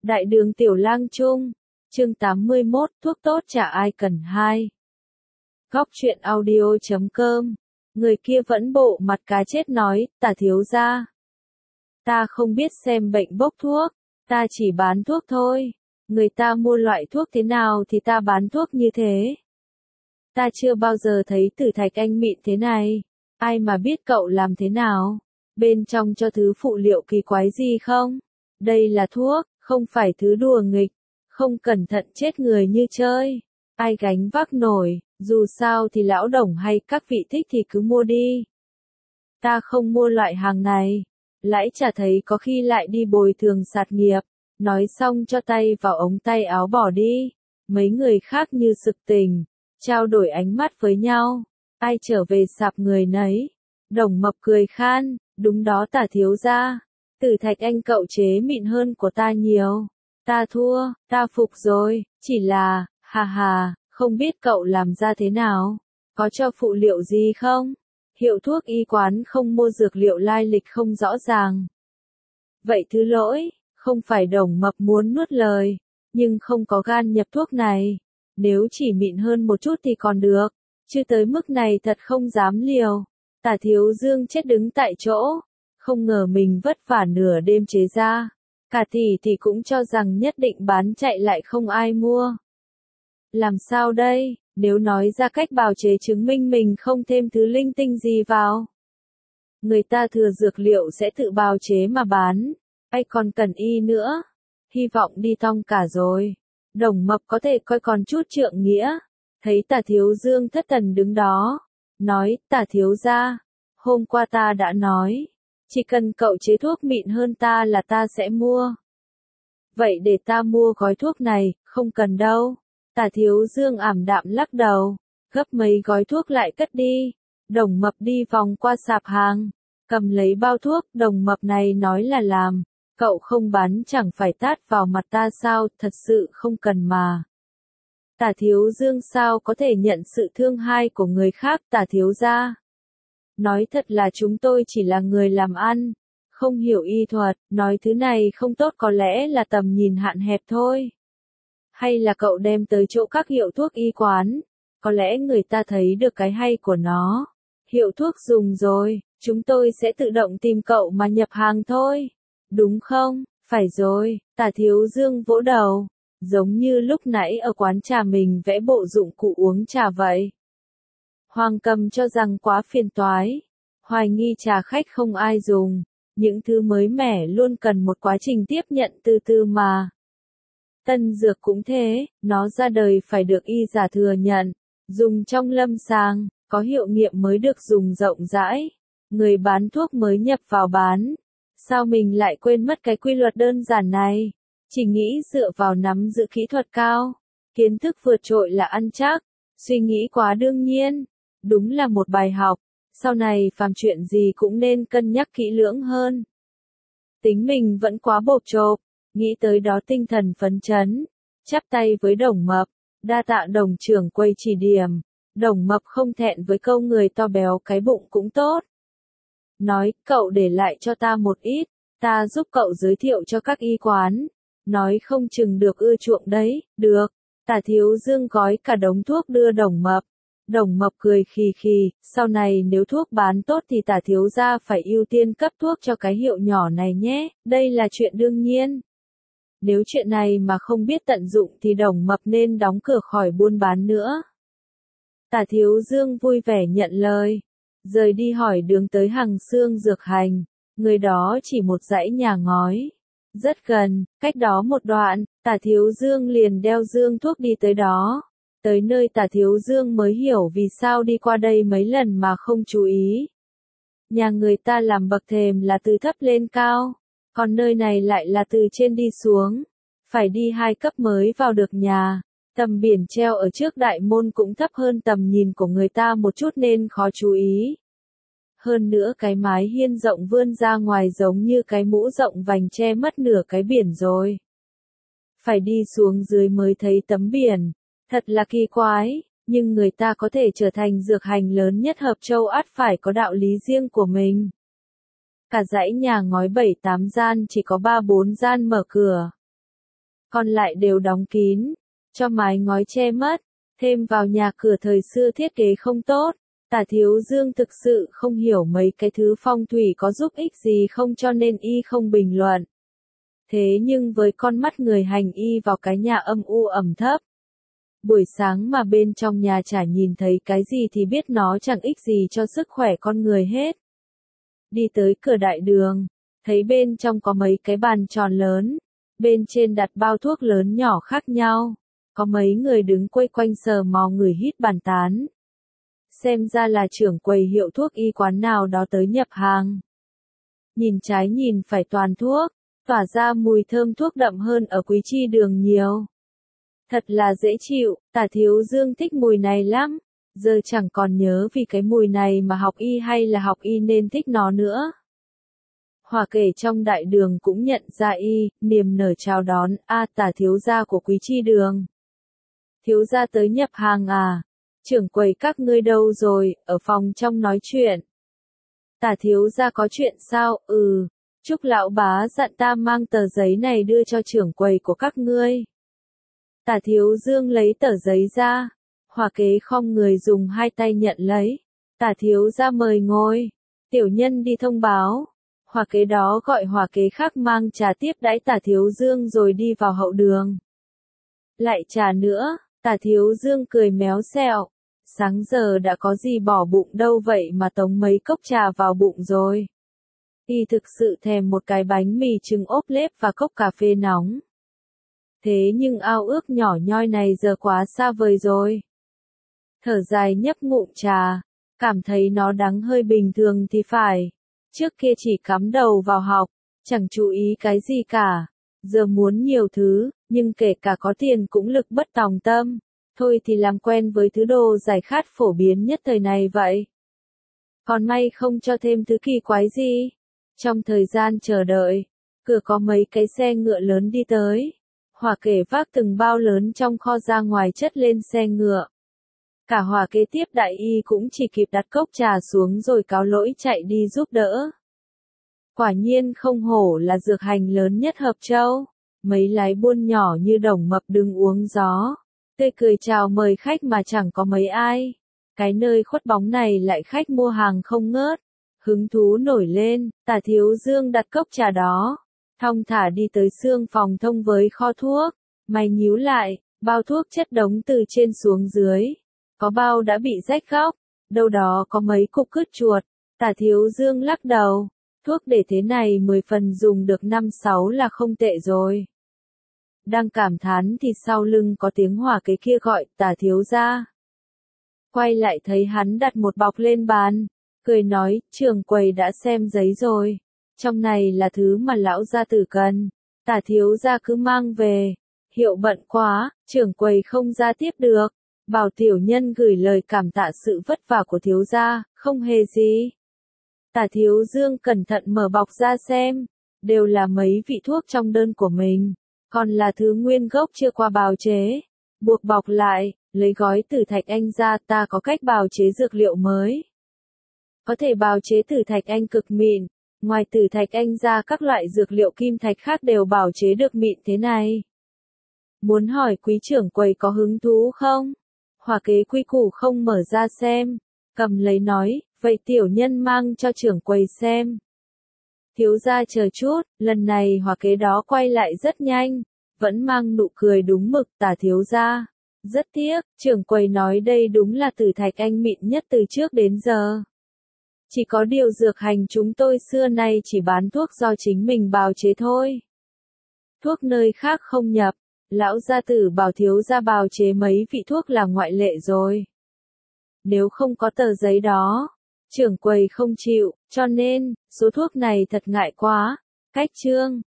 Đại đường Tiểu Lang Trung, chương 81, thuốc tốt chả ai cần hai. Góc truyện audio.com, người kia vẫn bộ mặt cá chết nói, Tả thiếu gia. Ta không biết xem bệnh bốc thuốc, ta chỉ bán thuốc thôi. Người ta mua loại thuốc thế nào thì ta bán thuốc như thế. Ta chưa bao giờ thấy tử thạch anh mịn thế này, ai mà biết cậu làm thế nào? Bên trong cho thứ phụ liệu kỳ quái gì không? Đây là thuốc, không phải thứ đùa nghịch, không cẩn thận chết người như chơi. Ai gánh vác nổi, dù sao thì lão Đồng hay các vị thích thì cứ mua đi. Ta không mua loại hàng này, lãi chả thấy có khi lại đi bồi thường sạt nghiệp. Nói xong cho tay vào ống tay áo bỏ đi. Mấy người khác như sực tỉnh, trao đổi ánh mắt với nhau. Ai trở về sạp người nấy. Đồng Mập cười khan, đúng đó Tả thiếu gia. Tử thạch anh cậu chế mịn hơn của ta nhiều. Ta thua, ta phục rồi, chỉ là, hà, không biết cậu làm ra thế nào. Có cho phụ liệu gì không? Hiệu thuốc y quán không mua dược liệu lai lịch không rõ ràng. Vậy thứ lỗi, không phải Đồng Mập muốn nuốt lời, nhưng không có gan nhập thuốc này. Nếu chỉ mịn hơn một chút thì còn được, chứ tới mức này thật không dám liều. Tả Thiếu Dương chết đứng tại chỗ, không ngờ mình vất vả nửa đêm chế ra. Cả thì cũng cho rằng nhất định bán chạy lại không ai mua. Làm sao đây, nếu nói ra cách bào chế chứng minh mình không thêm thứ linh tinh gì vào. Người ta thừa dược liệu sẽ tự bào chế mà bán, ai còn cần y nữa. Hy vọng đi thong cả rồi. Đồng Mập có thể coi còn chút trượng nghĩa. Thấy Tả Thiếu Dương thất thần đứng đó. Nói, Tả thiếu gia, hôm qua ta đã nói. Chỉ cần cậu chế thuốc mịn hơn ta là ta sẽ mua. Vậy để ta mua gói thuốc này, không cần đâu. Tả Thiếu Dương ảm đạm lắc đầu, gấp mấy gói thuốc lại cất đi. Đồng Mập đi vòng qua sạp hàng, cầm lấy bao thuốc. Đồng Mập này nói là làm, cậu không bán chẳng phải tát vào mặt ta sao, thật sự không cần mà. Tả Thiếu Dương sao có thể nhận sự thương hai của người khác. Tả thiếu gia, nói thật là chúng tôi chỉ là người làm ăn, không hiểu y thuật, nói thứ này không tốt có lẽ là tầm nhìn hạn hẹp thôi. Hay là cậu đem tới chỗ các hiệu thuốc y quán, có lẽ người ta thấy được cái hay của nó. Hiệu thuốc dùng rồi, chúng tôi sẽ tự động tìm cậu mà nhập hàng thôi. Đúng không? Phải rồi, Tả Thiếu Dương vỗ đầu, giống như lúc nãy ở quán trà mình vẽ bộ dụng cụ uống trà vậy. Hoàng Cầm cho rằng quá phiền toái, hoài nghi trà khách không ai dùng, những thứ mới mẻ luôn cần một quá trình tiếp nhận từ từ mà. Tân dược cũng thế, nó ra đời phải được y giả thừa nhận, dùng trong lâm sàng, có hiệu nghiệm mới được dùng rộng rãi. Người bán thuốc mới nhập vào bán, sao mình lại quên mất cái quy luật đơn giản này? Chỉ nghĩ dựa vào nắm giữ kỹ thuật cao, kiến thức vượt trội là ăn chắc, suy nghĩ quá đương nhiên. Đúng là một bài học, sau này phàm chuyện gì cũng nên cân nhắc kỹ lưỡng hơn. Tính mình vẫn quá bộp chộp, nghĩ tới đó tinh thần phấn chấn, chắp tay với Đồng Mập, đa tạ Đồng trưởng quầy chỉ điểm. Đồng Mập không thẹn với câu người to béo cái bụng cũng tốt. Nói, cậu để lại cho ta một ít, ta giúp cậu giới thiệu cho các y quán. Nói không chừng được ưa chuộng đấy, được. Tả Thiếu Dương gói cả đống thuốc đưa Đồng Mập. Đồng Mập cười khì khì, sau này nếu thuốc bán tốt thì Tả thiếu gia phải ưu tiên cấp thuốc cho cái hiệu nhỏ này nhé, đây là chuyện đương nhiên. Nếu chuyện này mà không biết tận dụng thì Đồng Mập nên đóng cửa khỏi buôn bán nữa. Tả Thiếu Dương vui vẻ nhận lời, rời đi hỏi đường tới Hằng Xương Dược Hành, người đó chỉ một dãy nhà ngói. Rất gần, cách đó một đoạn, Tả Thiếu Dương liền đeo dương thuốc đi tới đó. Tới nơi Tả Thiếu Dương mới hiểu vì sao đi qua đây mấy lần mà không chú ý. Nhà người ta làm bậc thềm là từ thấp lên cao, còn nơi này lại là từ trên đi xuống. Phải đi 2 cấp mới vào được nhà. Tầm biển treo ở trước đại môn cũng thấp hơn tầm nhìn của người ta một chút nên khó chú ý. Hơn nữa cái mái hiên rộng vươn ra ngoài giống như cái mũ rộng vành che mất nửa cái biển rồi. Phải đi xuống dưới mới thấy tấm biển. Thật là kỳ quái, nhưng người ta có thể trở thành dược hành lớn nhất Hợp Châu ắt phải có đạo lý riêng của mình. Cả dãy nhà ngói 7-8 gian chỉ có 3-4 gian mở cửa. còn lại đều đóng kín, cho mái ngói che mất, thêm vào nhà cửa thời xưa thiết kế không tốt. Tả Thiếu Dương thực sự không hiểu mấy cái thứ phong thủy có giúp ích gì không cho nên y không bình luận. Thế nhưng với con mắt người hành y vào cái nhà âm u ẩm thấp. Buổi sáng mà bên trong nhà chả nhìn thấy cái gì thì biết nó chẳng ích gì cho sức khỏe con người hết. Đi tới cửa đại đường, thấy bên trong có mấy cái bàn tròn lớn, bên trên đặt bao thuốc lớn nhỏ khác nhau, có mấy người đứng quây quanh sờ mò người hít bàn tán. Xem ra là trưởng quầy hiệu thuốc y quán nào đó tới nhập hàng. Nhìn trái nhìn phải toàn thuốc, tỏa ra mùi thơm thuốc đậm hơn ở Quý Chi Đường nhiều. Thật là dễ chịu, Tả Thiếu Dương thích mùi này lắm, giờ chẳng còn nhớ vì cái mùi này mà học y hay là học y nên thích nó nữa. Hòa kể trong đại đường cũng nhận ra y, niềm nở chào đón, Tả thiếu gia của Quý Chi Đường. Thiếu gia tới nhập hàng à? Trưởng quầy các ngươi đâu rồi, ở phòng trong nói chuyện. Tả thiếu gia có chuyện sao? Chúc lão bá dặn ta mang tờ giấy này đưa cho trưởng quầy của các ngươi. Tả Thiếu Dương lấy tờ giấy ra, Hòa kế khom người dùng hai tay nhận lấy. Tả thiếu gia mời ngồi, tiểu nhân đi thông báo. Hòa kế đó gọi hòa kế khác mang trà tiếp đãi Tả Thiếu Dương rồi đi vào hậu đường. Lại trà nữa, Tả Thiếu Dương cười méo xẹo. Sáng giờ đã có gì bỏ bụng đâu vậy mà tống mấy cốc trà vào bụng rồi. Y thực sự thèm một cái bánh mì trứng ốp lết và cốc cà phê nóng. Thế nhưng ao ước nhỏ nhoi này giờ quá xa vời rồi. Thở dài nhấp ngụm trà, cảm thấy nó đắng hơi bình thường thì phải. Trước kia chỉ cắm đầu vào học, chẳng chú ý cái gì cả. Giờ muốn nhiều thứ, nhưng kể cả có tiền cũng lực bất tòng tâm. Thôi thì làm quen với thứ đồ giải khát phổ biến nhất thời này vậy. Còn may không cho thêm thứ kỳ quái gì. Trong thời gian chờ đợi, cửa có mấy cái xe ngựa lớn đi tới. Hòa kể vác từng bao lớn trong kho ra ngoài chất lên xe ngựa. Cả Hòa kế tiếp đại y cũng chỉ kịp đặt cốc trà xuống rồi cáo lỗi chạy đi giúp đỡ. Quả nhiên không hổ là dược hành lớn nhất Hợp Châu. Mấy lái buôn nhỏ như Đồng Mập đứng uống gió, tươi cười chào mời khách mà chẳng có mấy ai. Cái nơi khuất bóng này lại khách mua hàng không ngớt. Hứng thú nổi lên, Tả Thiếu Dương đặt cốc trà đó, thong thả đi tới xương phòng thông với kho thuốc. Mày nhíu lại, bao thuốc chất đống từ trên xuống dưới. Có bao đã bị rách góc, đâu đó có mấy cục cứt chuột. Tả Thiếu Dương lắc đầu, thuốc để thế này 10 phần dùng được 5-6 là không tệ rồi. Đang cảm thán thì sau lưng có tiếng Hòa kế kia gọi, Tả thiếu gia. Quay lại thấy hắn đặt một bọc lên bàn, cười nói, trưởng quầy đã xem giấy rồi. Trong này là thứ mà lão gia tử cần, Tả thiếu gia cứ mang về. Hiệu bận quá, trưởng quầy không ra tiếp được. Bảo tiểu nhân gửi lời cảm tạ sự vất vả của thiếu gia, không hề gì. Tả Thiếu Dương cẩn thận mở bọc ra xem, đều là mấy vị thuốc trong đơn của mình, còn là thứ nguyên gốc chưa qua bào chế. Buộc bọc lại, lấy gói tử thạch anh ra, ta có cách bào chế dược liệu mới. Có thể bào chế tử thạch anh cực mịn, ngoài tử thạch anh ra các loại dược liệu kim thạch khác đều bào chế được mịn thế này. Muốn hỏi quý trưởng quầy có hứng thú không? Hòa kế quy củ không mở ra xem, cầm lấy nói, vậy tiểu nhân mang cho trưởng quầy xem. Thiếu gia chờ chút, lần này hòa kế đó quay lại rất nhanh, vẫn mang nụ cười đúng mực. Tả thiếu gia, rất tiếc, trưởng quầy nói đây đúng là tử thạch anh mịn nhất từ trước đến giờ. Chỉ có điều dược hành chúng tôi xưa nay chỉ bán thuốc do chính mình bào chế thôi. Thuốc nơi khác không nhập. Lão gia tử bảo thiếu gia bào chế mấy vị thuốc là ngoại lệ rồi. Nếu không có tờ giấy đó, trưởng quầy không chịu, cho nên, số thuốc này thật ngại quá. Cách chương